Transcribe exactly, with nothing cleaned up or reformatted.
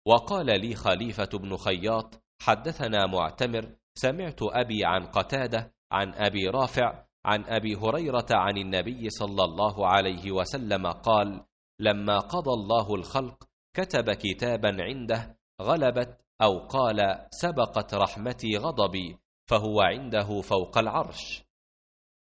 وقال لي خليفة بن خياط حدثنا معتمر سمعت أبي عن قتادة عن أبي رافع عن أبي هريرة عن النبي صلى الله عليه وسلم قال: لما قضى الله الخلق كتب كتابا عنده غلبت أو قال سبقت رحمتي غضبي، فهو عنده فوق العرش.